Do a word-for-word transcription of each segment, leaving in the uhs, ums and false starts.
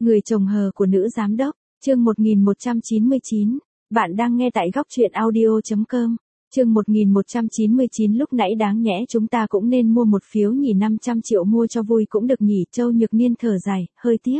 Người chồng hờ của nữ giám đốc, chương một nghìn một trăm chín mươi chín. Bạn đang nghe tại góc truyện audio chấm com. Chương một nghìn một trăm chín mươi chín. Lúc nãy đáng nhẽ chúng ta cũng nên mua một phiếu nhỉ, năm trăm triệu mua cho vui cũng được nhỉ. Châu Nhược Niên thở dài, hơi tiếc.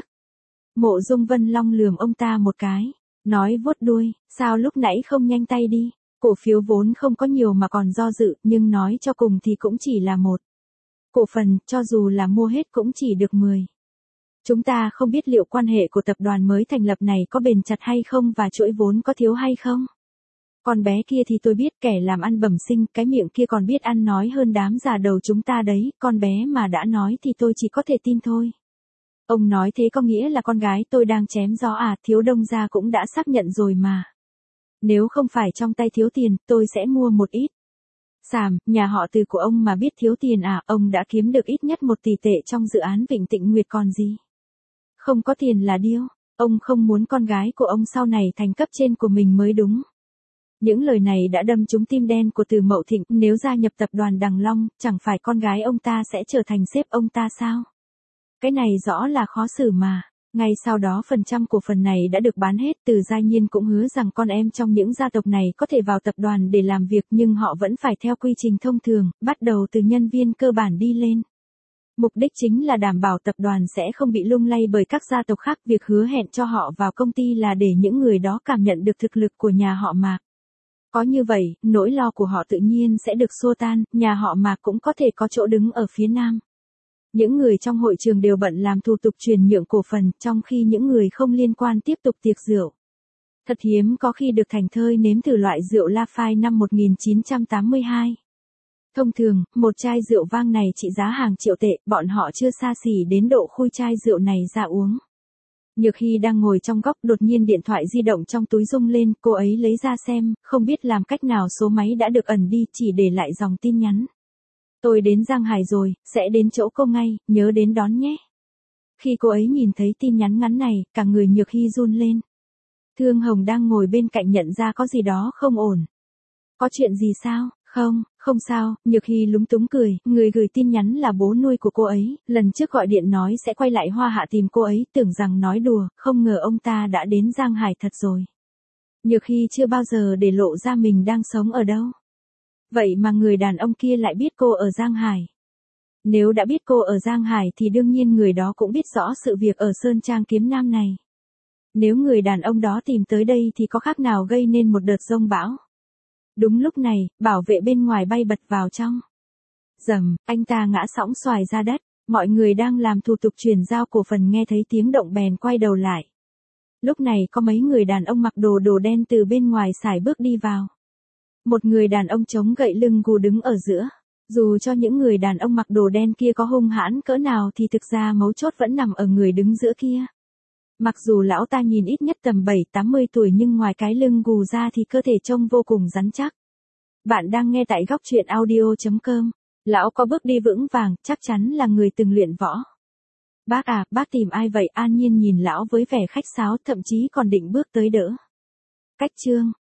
Mộ Dung Vân Long lườm ông ta một cái, nói vuốt đuôi, sao lúc nãy không nhanh tay đi. Cổ phiếu vốn không có nhiều mà còn do dự, nhưng nói cho cùng thì cũng chỉ là một cổ phần, cho dù là mua hết cũng chỉ được mười. Chúng ta không biết liệu quan hệ của tập đoàn mới thành lập này có bền chặt hay không và chuỗi vốn có thiếu hay không. Con bé kia thì tôi biết, kẻ làm ăn bẩm sinh, cái miệng kia còn biết ăn nói hơn đám già đầu chúng ta đấy, con bé mà đã nói thì tôi chỉ có thể tin thôi. Ông nói thế có nghĩa là con gái tôi đang chém gió à? Thiếu Đông gia cũng đã xác nhận rồi mà. Nếu không phải trong tay thiếu tiền, tôi sẽ mua một ít. Sàm, nhà họ Từ của ông mà biết thiếu tiền à? Ông đã kiếm được ít nhất một tỷ tệ trong dự án Vịnh Tịnh Nguyệt còn gì. Không có tiền là điêu, ông không muốn con gái của ông sau này thành cấp trên của mình mới đúng. Những lời này đã đâm trúng tim đen của Từ Mậu Thịnh, nếu gia nhập tập đoàn Đằng Long, chẳng phải con gái ông ta sẽ trở thành sếp ông ta sao? Cái này rõ là khó xử mà. Ngay sau đó phần trăm cổ phần này đã được bán hết. Từ Gia Nhiên cũng hứa rằng con em trong những gia tộc này có thể vào tập đoàn để làm việc, nhưng họ vẫn phải theo quy trình thông thường, bắt đầu từ nhân viên cơ bản đi lên. Mục đích chính là đảm bảo tập đoàn sẽ không bị lung lay bởi các gia tộc khác. Việc hứa hẹn cho họ vào công ty là để những người đó cảm nhận được thực lực của nhà họ Mạc. Có như vậy, nỗi lo của họ tự nhiên sẽ được xua tan, nhà họ Mạc cũng có thể có chỗ đứng ở phía nam. Những người trong hội trường đều bận làm thủ tục chuyển nhượng cổ phần, trong khi những người không liên quan tiếp tục tiệc rượu. Thật hiếm có khi được thành thơi nếm thử loại rượu Lafite năm một nghìn chín trăm tám mươi hai. Thông thường, một chai rượu vang này trị giá hàng triệu tệ, bọn họ chưa xa xỉ đến độ khui chai rượu này ra uống. Nhược Hy đang ngồi trong góc, đột nhiên điện thoại di động trong túi rung lên, cô ấy lấy ra xem, không biết làm cách nào số máy đã được ẩn đi, chỉ để lại dòng tin nhắn. Tôi đến Giang Hải rồi, sẽ đến chỗ cô ngay, nhớ đến đón nhé. Khi cô ấy nhìn thấy tin nhắn ngắn này, cả người Nhược Hy run lên. Thương Hồng đang ngồi bên cạnh nhận ra có gì đó không ổn. Có chuyện gì sao? Không, không sao. Nhược Hy lúng túng cười, người gửi tin nhắn là bố nuôi của cô ấy, lần trước gọi điện nói sẽ quay lại Hoa Hạ tìm cô ấy, tưởng rằng nói đùa, không ngờ ông ta đã đến Giang Hải thật rồi. Nhược Hy chưa bao giờ để lộ ra mình đang sống ở đâu. Vậy mà người đàn ông kia lại biết cô ở Giang Hải. Nếu đã biết cô ở Giang Hải thì đương nhiên người đó cũng biết rõ sự việc ở Sơn Trang Kiếm Nam này. Nếu người đàn ông đó tìm tới đây thì có khác nào gây nên một đợt giông bão. Đúng lúc này, bảo vệ bên ngoài bay bật vào trong. Rầm, anh ta ngã sõng xoài ra đất, mọi người đang làm thủ tục chuyển giao cổ phần nghe thấy tiếng động bèn quay đầu lại. Lúc này có mấy người đàn ông mặc đồ đồ đen từ bên ngoài sải bước đi vào. Một người đàn ông chống gậy lưng gù đứng ở giữa. Dù cho những người đàn ông mặc đồ đen kia có hung hãn cỡ nào thì thực ra mấu chốt vẫn nằm ở người đứng giữa kia. Mặc dù lão ta nhìn ít nhất tầm bảy tám mươi tuổi nhưng ngoài cái lưng gù ra thì cơ thể trông vô cùng rắn chắc. Bạn đang nghe tại góc truyện audio chấm com. Lão có bước đi vững vàng, chắc chắn là người từng luyện võ. Bác à, bác tìm ai vậy? An Nhiên nhìn lão với vẻ khách sáo, thậm chí còn định bước tới đỡ. Cách chương,